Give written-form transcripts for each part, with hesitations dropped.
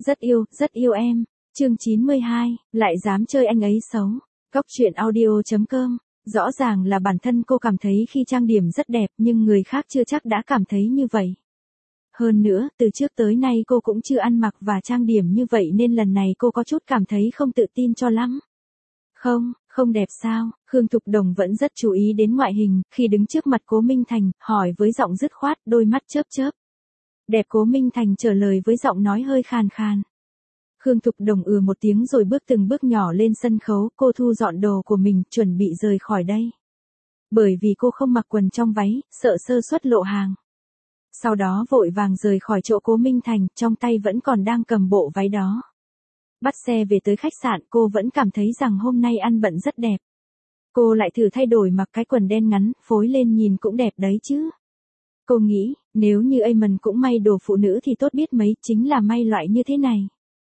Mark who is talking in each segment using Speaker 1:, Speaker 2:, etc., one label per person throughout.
Speaker 1: rất yêu em. Chương 92, lại dám chơi anh ấy xấu. Góc truyện audio.com. Rõ ràng là bản thân cô cảm thấy khi trang điểm rất đẹp nhưng người khác chưa chắc đã cảm thấy như vậy. Hơn nữa, từ trước tới nay cô cũng chưa ăn mặc và trang điểm như vậy nên lần này cô có chút cảm thấy không tự tin cho lắm. Không đẹp sao? Khương Thục Đồng vẫn rất chú ý đến ngoại hình, khi đứng trước mặt Cố Minh Thành, hỏi với giọng dứt khoát, đôi mắt chớp chớp. Đẹp. Cố Minh Thành trả lời với giọng nói hơi khàn khàn. Khương Thục Đồng một tiếng rồi bước từng bước nhỏ lên sân khấu, cô thu dọn đồ của mình, chuẩn bị rời khỏi đây. Bởi vì cô không mặc quần trong váy, sợ sơ suất lộ hàng. Sau đó vội vàng rời khỏi chỗ Cố Minh Thành, trong tay vẫn còn đang cầm bộ váy đó. Bắt xe về tới khách sạn, cô vẫn cảm thấy rằng hôm nay ăn bận rất đẹp. Cô lại thử thay đổi mặc cái quần đen ngắn, phối lên nhìn cũng đẹp đấy chứ. Cô nghĩ, nếu như Amon cũng may đồ phụ nữ thì tốt biết mấy, chính là may loại như thế này.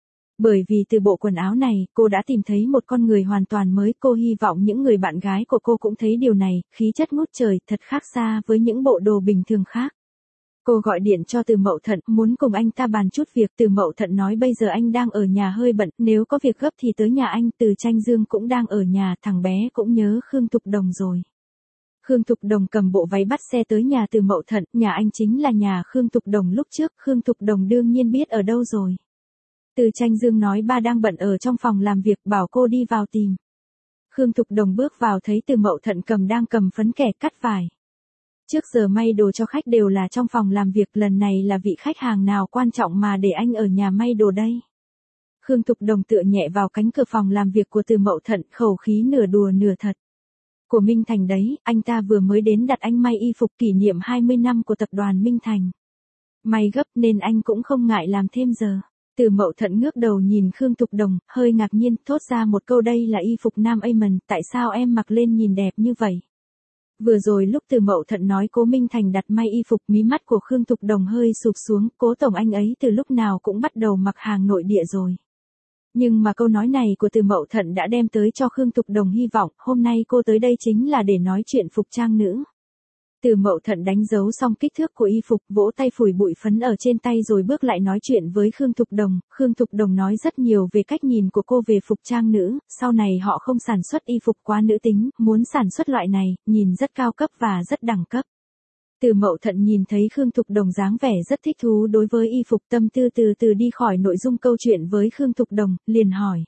Speaker 1: Bởi vì từ bộ quần áo này, cô đã tìm thấy một con người hoàn toàn mới. Cô hy vọng những người bạn gái của cô cũng thấy điều này, khí chất ngút trời, thật khác xa với những bộ đồ bình thường khác. Cô gọi điện cho Từ Mậu Thận, muốn cùng anh ta bàn chút việc. Từ Mậu Thận nói bây giờ anh đang ở nhà hơi bận, nếu có việc gấp thì tới nhà anh. Từ Tranh Dương cũng đang ở nhà, thằng bé cũng nhớ Khương Thục Đồng rồi. Khương Thục Đồng cầm bộ váy bắt xe tới nhà Từ Mậu Thận, nhà anh chính là nhà Khương Thục Đồng lúc trước. Khương Thục Đồng đương nhiên biết ở đâu rồi. Từ Tranh Dương nói ba đang bận ở trong phòng làm việc, bảo cô đi vào tìm. Khương Thục Đồng bước vào thấy Từ Mậu Thận đang cầm phấn kẻ cắt vải. Trước giờ may đồ cho khách đều là trong phòng làm việc, lần này là vị khách hàng nào quan trọng mà để anh ở nhà may đồ đây. Khương Thục Đồng tựa nhẹ vào cánh cửa phòng làm việc của Từ Mậu Thận, khẩu khí nửa đùa nửa thật. Của Minh Thành đấy, anh ta vừa mới đến đặt anh may y phục kỷ niệm 20 năm của tập đoàn Minh Thành. May gấp nên anh cũng không ngại làm thêm giờ. Từ Mậu Thận ngước đầu nhìn Khương Thục Đồng, hơi ngạc nhiên, thốt ra một câu đây là y phục nam Amon, tại sao em mặc lên nhìn đẹp như vậy? Vừa rồi lúc Từ Mậu Thận nói Cố Minh Thành đặt may y phục, mí mắt của Khương Thục Đồng hơi sụp xuống, Cố tổng anh ấy từ lúc nào cũng bắt đầu mặc hàng nội địa rồi. Nhưng mà câu nói này của Từ Mậu Thận đã đem tới cho Khương Thục Đồng hy vọng, hôm nay cô tới đây chính là để nói chuyện phục trang nữ. Từ Mậu Thận đánh dấu xong kích thước của y phục, vỗ tay phủi bụi phấn ở trên tay rồi bước lại nói chuyện với Khương Thục Đồng. Khương Thục Đồng nói rất nhiều về cách nhìn của cô về phục trang nữ, sau này họ không sản xuất y phục quá nữ tính, muốn sản xuất loại này, nhìn rất cao cấp và rất đẳng cấp. Từ Mậu Thận nhìn thấy Khương Thục Đồng dáng vẻ rất thích thú đối với y phục, tâm tư từ từ đi khỏi nội dung câu chuyện với Khương Thục Đồng, liền hỏi.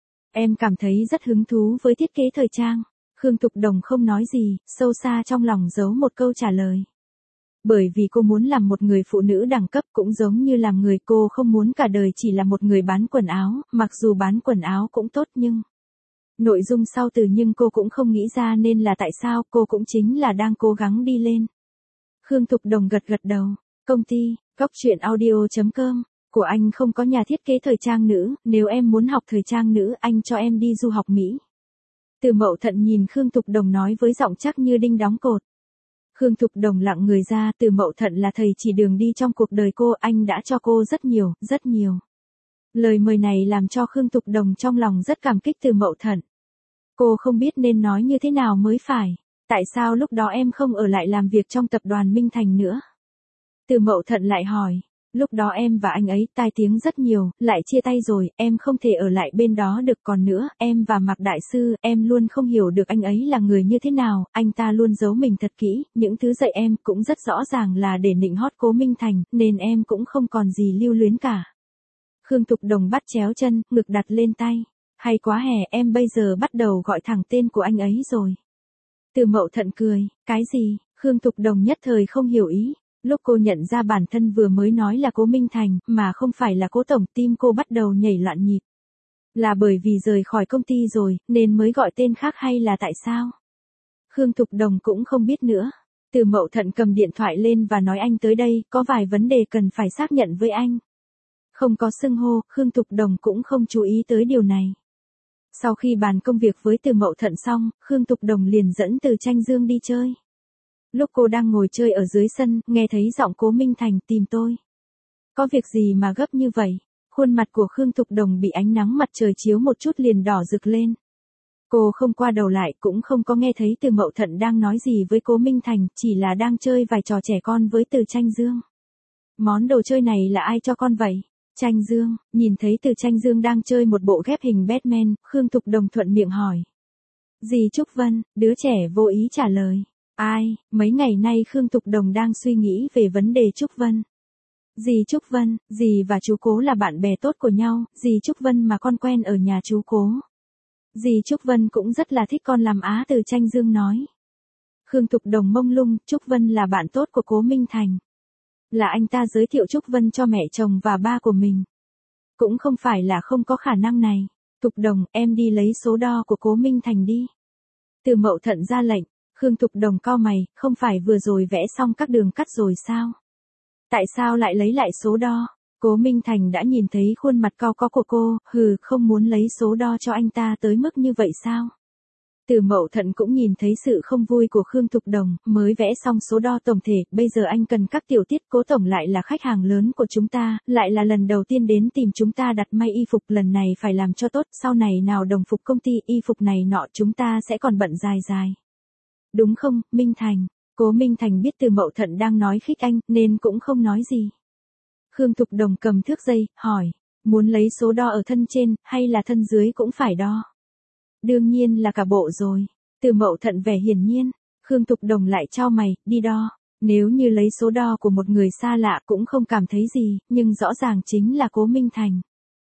Speaker 1: Em cảm thấy rất hứng thú với thiết kế thời trang. Khương Thục Đồng không nói gì, sâu xa trong lòng giấu một câu trả lời. Bởi vì cô muốn làm một người phụ nữ đẳng cấp, cũng giống như làm người, cô không muốn cả đời chỉ là một người bán quần áo, mặc dù bán quần áo cũng tốt nhưng... Nội dung sau từ nhưng cô cũng không nghĩ ra nên là tại sao, cô cũng chính là đang cố gắng đi lên. Khương Thục Đồng gật đầu. Công ty, góc truyện audio.com, của anh không có nhà thiết kế thời trang nữ, nếu em muốn học thời trang nữ anh cho em đi du học Mỹ. Từ Mậu Thận nhìn Khương Thục Đồng nói với giọng chắc như đinh đóng cột. Khương Thục Đồng lặng người ra, Từ Mậu Thận là thầy chỉ đường đi trong cuộc đời cô, anh đã cho cô rất nhiều, rất nhiều. Lời mời này làm cho Khương Thục Đồng trong lòng rất cảm kích Từ Mậu Thận. Cô không biết nên nói như thế nào mới phải. Tại sao lúc đó em không ở lại làm việc trong tập đoàn Minh Thành nữa? Từ Mậu Thận lại hỏi. Lúc đó em và anh ấy tai tiếng rất nhiều, lại chia tay rồi, em không thể ở lại bên đó được. Còn nữa, em và Mạc Đại Sư, em luôn không hiểu được anh ấy là người như thế nào, anh ta luôn giấu mình thật kỹ, những thứ dạy em cũng rất rõ ràng là để nịnh hót Cố Minh Thành, nên em cũng không còn gì lưu luyến cả. Khương Thục Đồng bắt chéo chân, ngực đặt lên tay. Hay quá hè, em bây giờ bắt đầu gọi thẳng tên của anh ấy rồi. Từ Mậu Thận cười, cái gì? Khương Thục Đồng nhất thời không hiểu ý. Lúc cô nhận ra bản thân vừa mới nói là Cố Minh Thành, mà không phải là Cố tổng, tim cô bắt đầu nhảy loạn nhịp. Là bởi vì rời khỏi công ty rồi, nên mới gọi tên khác hay là tại sao? Khương Thục Đồng cũng không biết nữa. Từ Mậu Thận cầm điện thoại lên và nói anh tới đây, có vài vấn đề cần phải xác nhận với anh. Không có xưng hô, Khương Thục Đồng cũng không chú ý tới điều này. Sau khi bàn công việc với Từ Mậu Thận xong, Khương Thục Đồng liền dẫn Từ Tranh Dương đi chơi. Lúc cô đang ngồi chơi ở dưới sân, nghe thấy giọng Cố Minh Thành tìm tôi. Có việc gì mà gấp như vậy? Khuôn mặt của Khương Thục Đồng bị ánh nắng mặt trời chiếu một chút liền đỏ rực lên. Cô không qua đầu lại, cũng không có nghe thấy Từ Mậu Thận đang nói gì với Cố Minh Thành, chỉ là đang chơi vài trò trẻ con với Từ Tranh Dương. Món đồ chơi này là ai cho con vậy? Tranh Dương, nhìn thấy Từ Tranh Dương đang chơi một bộ ghép hình Batman, Khương Thục Đồng thuận miệng hỏi. Dì Trúc Vân, đứa trẻ vô ý trả lời. Ai, mấy ngày nay Khương Thục Đồng đang suy nghĩ về vấn đề Trúc Vân. Dì Trúc Vân, dì và chú Cố là bạn bè tốt của nhau, dì Trúc Vân mà con quen ở nhà chú Cố. Dì Trúc Vân cũng rất là thích con làm Á, Từ Tranh Dương nói. Khương Thục Đồng mông lung, Trúc Vân là bạn tốt của Cố Minh Thành. Là anh ta giới thiệu Trúc Vân cho mẹ chồng và ba của mình. Cũng không phải là không có khả năng này. Thục Đồng, em đi lấy số đo của Cố Minh Thành đi. Từ Mậu Thận ra lệnh. Khương Thục Đồng cau mày, không phải vừa rồi vẽ xong các đường cắt rồi sao? Tại sao lại lấy lại số đo? Cố Minh Thành đã nhìn thấy khuôn mặt cau có của cô, không muốn lấy số đo cho anh ta tới mức như vậy sao? Từ Mậu Thận cũng nhìn thấy sự không vui của Khương Thục Đồng, mới vẽ xong số đo tổng thể, bây giờ anh cần các tiểu tiết. Cố tổng lại là khách hàng lớn của chúng ta, lại là lần đầu tiên đến tìm chúng ta đặt may y phục, lần này phải làm cho tốt, sau này nào đồng phục công ty y phục này nọ chúng ta sẽ còn bận dài dài. Đúng không, Minh Thành? Cố Minh Thành biết Từ Mậu Thận đang nói khích anh, nên cũng không nói gì. Khương Thục Đồng cầm thước dây, hỏi, muốn lấy số đo ở thân trên, hay là thân dưới cũng phải đo? Đương nhiên là cả bộ rồi. Từ Mậu Thận vẻ hiển nhiên. Khương Thục Đồng lại chau mày, đi đo. Nếu như lấy số đo của một người xa lạ cũng không cảm thấy gì, nhưng rõ ràng chính là Cố Minh Thành.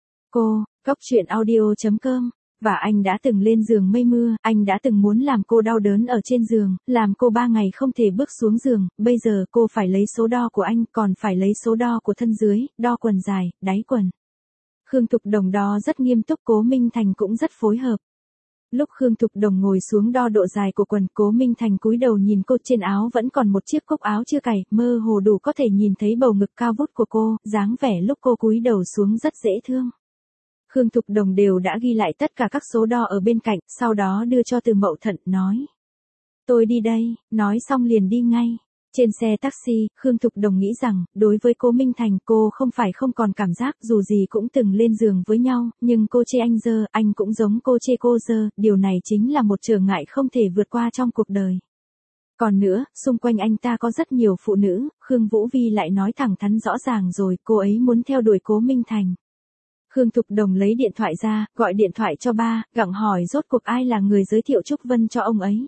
Speaker 1: Cô, coctruyện.audio.com. Và anh đã từng lên giường mây mưa, anh đã từng muốn làm cô đau đớn ở trên giường, làm cô 3 ngày không thể bước xuống giường, bây giờ cô phải lấy số đo của anh, còn phải lấy số đo của thân dưới, đo quần dài, đáy quần. Khương Thục Đồng đo rất nghiêm túc, Cố Minh Thành cũng rất phối hợp. Lúc Khương Thục Đồng ngồi xuống đo độ dài của quần, Cố Minh Thành cúi đầu nhìn cô, trên áo vẫn còn một chiếc cúc áo chưa cài, mơ hồ đủ có thể nhìn thấy bầu ngực cao vút của cô, dáng vẻ lúc cô cúi đầu xuống rất dễ thương. Khương Thục Đồng đều đã ghi lại tất cả các số đo ở bên cạnh, sau đó đưa cho Từ Mậu Thận, nói. Tôi đi đây, nói xong liền đi ngay. Trên xe taxi, Khương Thục Đồng nghĩ rằng, đối với Cố Minh Thành cô không phải không còn cảm giác, dù gì cũng từng lên giường với nhau, nhưng cô chê anh dơ, anh cũng giống cô chê cô dơ, điều này chính là một trở ngại không thể vượt qua trong cuộc đời. Còn nữa, xung quanh anh ta có rất nhiều phụ nữ, Khương Vũ Vi lại nói thẳng thắn rõ ràng rồi, cô ấy muốn theo đuổi Cố Minh Thành. Khương Thục Đồng lấy điện thoại ra, gọi điện thoại cho ba, gặng hỏi rốt cuộc ai là người giới thiệu Trúc Vân cho ông ấy.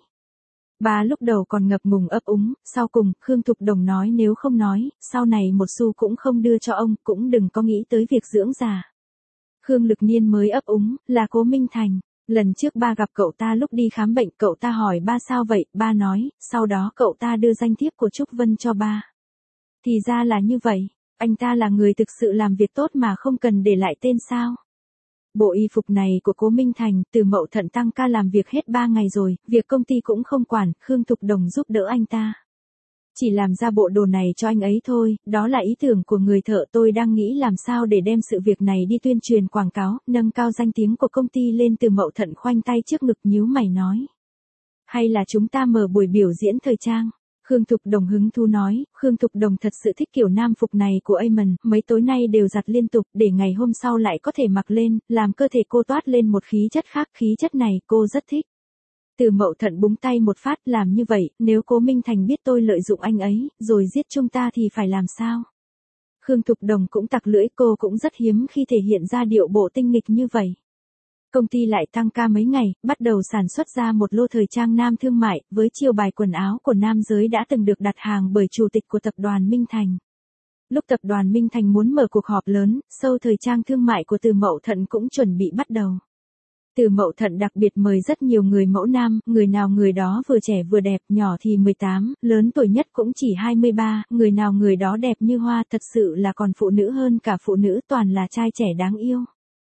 Speaker 1: Ba lúc đầu còn ngập ngùng ấp úng, sau cùng, Khương Thục Đồng nói nếu không nói, sau này một xu cũng không đưa cho ông, cũng đừng có nghĩ tới việc dưỡng già. Khương Lực Niên mới ấp úng, là Cố Minh Thành. Lần trước ba gặp cậu ta lúc đi khám bệnh, cậu ta hỏi ba sao vậy, ba nói, sau đó cậu ta đưa danh thiếp của Trúc Vân cho ba. Thì ra là như vậy, anh ta là người thực sự làm việc tốt mà không cần để lại tên sao. Bộ y phục này của Cố Minh Thành, Từ Mậu Thận tăng ca làm việc hết 3 ngày rồi, việc công ty cũng không quản, Khương Thục Đồng giúp đỡ anh ta. Chỉ làm ra bộ đồ này cho anh ấy thôi, đó là ý tưởng của người thợ, tôi đang nghĩ làm sao để đem sự việc này đi tuyên truyền quảng cáo, nâng cao danh tiếng của công ty lên. Từ Mậu Thận khoanh tay trước ngực nhíu mày nói. Hay là chúng ta mở buổi biểu diễn thời trang? Khương Thục Đồng hứng thú nói, Khương Thục Đồng thật sự thích kiểu nam phục này của Amon, mấy tối nay đều giặt liên tục, để ngày hôm sau lại có thể mặc lên, làm cơ thể cô toát lên một khí chất khác, khí chất này cô rất thích. Từ Mậu Thận búng tay một phát, làm như vậy, nếu Cố Minh Thành biết tôi lợi dụng anh ấy, rồi giết chúng ta thì phải làm sao? Khương Thục Đồng cũng tặc lưỡi, cô cũng rất hiếm khi thể hiện ra điệu bộ tinh nghịch như vậy. Công ty lại tăng ca mấy ngày, bắt đầu sản xuất ra một lô thời trang nam thương mại, với chiều bài quần áo của nam giới đã từng được đặt hàng bởi chủ tịch của tập đoàn Minh Thành. Lúc tập đoàn Minh Thành muốn mở cuộc họp lớn, show thời trang thương mại của Từ Mậu Thận cũng chuẩn bị bắt đầu. Từ Mậu Thận đặc biệt mời rất nhiều người mẫu nam, người nào người đó vừa trẻ vừa đẹp, nhỏ thì 18, lớn tuổi nhất cũng chỉ 23, người nào người đó đẹp như hoa, thật sự là còn phụ nữ hơn cả phụ nữ, toàn là trai trẻ đáng yêu.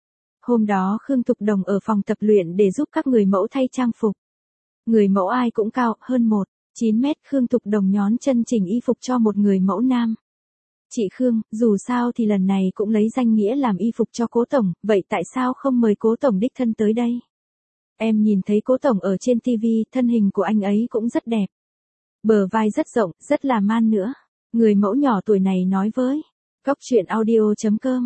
Speaker 1: Hôm đó Khương Thục Đồng ở phòng tập luyện để giúp các người mẫu thay trang phục. Người mẫu ai cũng cao, hơn 1,9 mét, Khương Thục Đồng nhón chân chỉnh y phục cho một người mẫu nam. Chị Khương, dù sao thì lần này cũng lấy danh nghĩa làm y phục cho Cố Tổng, vậy tại sao không mời Cố Tổng đích thân tới đây? Em nhìn thấy Cố Tổng ở trên TV, thân hình của anh ấy cũng rất đẹp. Bờ vai rất rộng, rất là man nữa. Người mẫu nhỏ tuổi này nói với coctruyện.audio.com.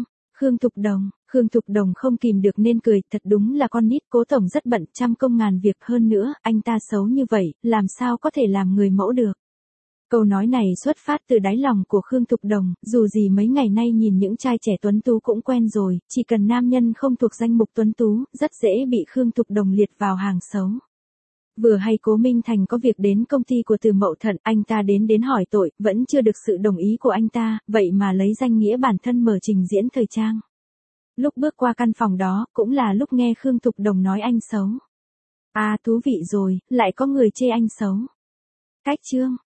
Speaker 1: Khương Thục Đồng không kìm được nên cười, thật đúng là con nít, Cố Tổng rất bận, trăm công ngàn việc, hơn nữa, anh ta xấu như vậy, làm sao có thể làm người mẫu được. Câu nói này xuất phát từ đáy lòng của Khương Thục Đồng, dù gì mấy ngày nay nhìn những trai trẻ tuấn tú cũng quen rồi, chỉ cần nam nhân không thuộc danh mục tuấn tú, rất dễ bị Khương Thục Đồng liệt vào hàng xấu. Vừa hay Cố Minh Thành có việc đến công ty của Từ Mậu Thận, anh ta đến hỏi tội, vẫn chưa được sự đồng ý của anh ta, vậy mà lấy danh nghĩa bản thân mở trình diễn thời trang. Lúc bước qua căn phòng đó, cũng là lúc nghe Khương Thục Đồng nói anh xấu. À thú vị rồi, lại có người chê anh xấu. Cách chương